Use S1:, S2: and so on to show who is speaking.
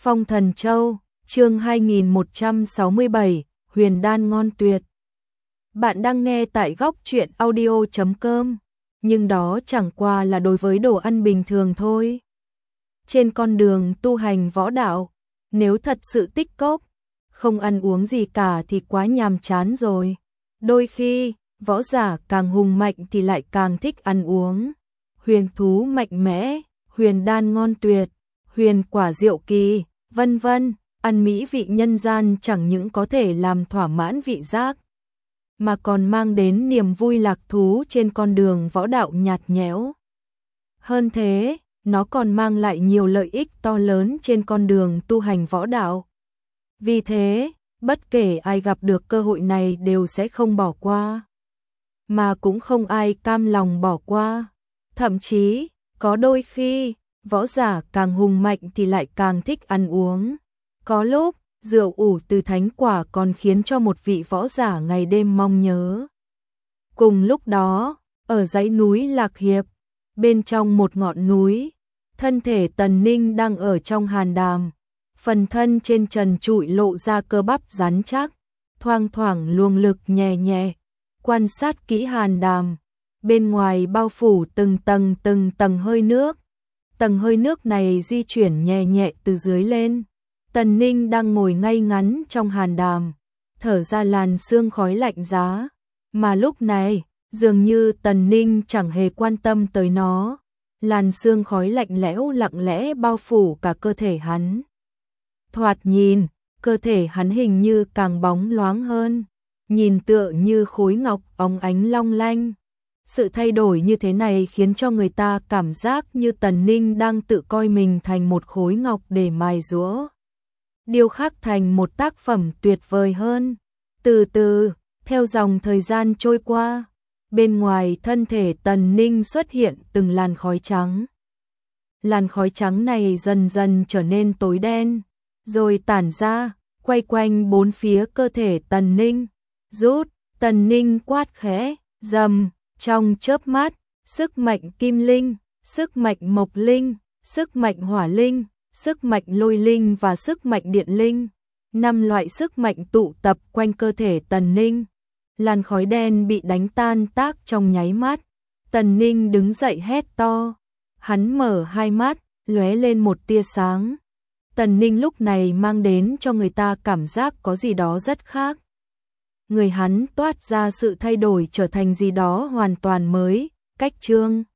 S1: Phong Thần Châu, chương 2167, Huyền Đan ngon tuyệt. Bạn đang nghe tại góc truyện audio.com, nhưng đó chẳng qua là đối với đồ ăn bình thường thôi. Trên con đường tu hành võ đạo, nếu thật sự tích cốc, không ăn uống gì cả thì quá nhàm chán rồi. Đôi khi, võ giả càng hùng mạnh thì lại càng thích ăn uống. Huyền thú mạnh mẽ, huyền đan ngon tuyệt, huyền quả diệu kỳ, vân vân, ăn mỹ vị nhân gian chẳng những có thể làm thỏa mãn vị giác, mà còn mang đến niềm vui lạc thú trên con đường võ đạo nhạt nhẽo. Hơn thế, nó còn mang lại nhiều lợi ích to lớn trên con đường tu hành võ đạo. Vì thế, bất kể ai gặp được cơ hội này đều sẽ không bỏ qua, mà cũng không ai cam lòng bỏ qua. Thậm chí, có đôi khi, võ giả càng hùng mạnh thì lại càng thích ăn uống. Có lúc, rượu ủ từ thánh quả còn khiến cho một vị võ giả ngày đêm mong nhớ. Cùng lúc đó, ở dãy núi Lạc Hiệp, bên trong một ngọn núi, thân thể Tần Ninh đang ở trong hàn đàm. Phần thân trên trần trụi lộ ra cơ bắp rắn chắc, thoang thoảng luồng lực nhẹ nhẹ. Quan sát kỹ hàn đàm, bên ngoài bao phủ từng tầng hơi nước. Tầng hơi nước này di chuyển nhẹ nhẹ từ dưới lên. Tần Ninh đang ngồi ngay ngắn trong hàn đàm, thở ra làn sương khói lạnh giá. Mà lúc này, dường như Tần Ninh chẳng hề quan tâm tới nó. Làn sương khói lạnh lẽo lặng lẽ bao phủ cả cơ thể hắn. Thoạt nhìn, cơ thể hắn hình như càng bóng loáng hơn, nhìn tựa như khối ngọc óng ánh long lanh. Sự thay đổi như thế này khiến cho người ta cảm giác như Tần Ninh đang tự coi mình thành một khối ngọc để mài giũa, điêu khắc thành một tác phẩm tuyệt vời hơn. Từ từ, theo dòng thời gian trôi qua, bên ngoài thân thể Tần Ninh xuất hiện từng làn khói trắng. Làn khói trắng này dần dần trở nên tối đen, rồi tản ra, quay quanh bốn phía cơ thể Tần Ninh. Rút, Tần Ninh quát khẽ, rầm, trong chớp mắt, sức mạnh kim linh, sức mạnh mộc linh, sức mạnh hỏa linh, sức mạnh lôi linh và sức mạnh điện linh, 5 loại sức mạnh tụ tập quanh cơ thể Tần Ninh. Làn khói đen bị đánh tan tác trong nháy mắt. Tần Ninh đứng dậy hét to. Hắn mở hai mắt, lóe lên một tia sáng. Tần Ninh lúc này mang đến cho người ta cảm giác có gì đó rất khác. Người hắn toát ra sự thay đổi trở thành gì đó hoàn toàn mới, cách trương.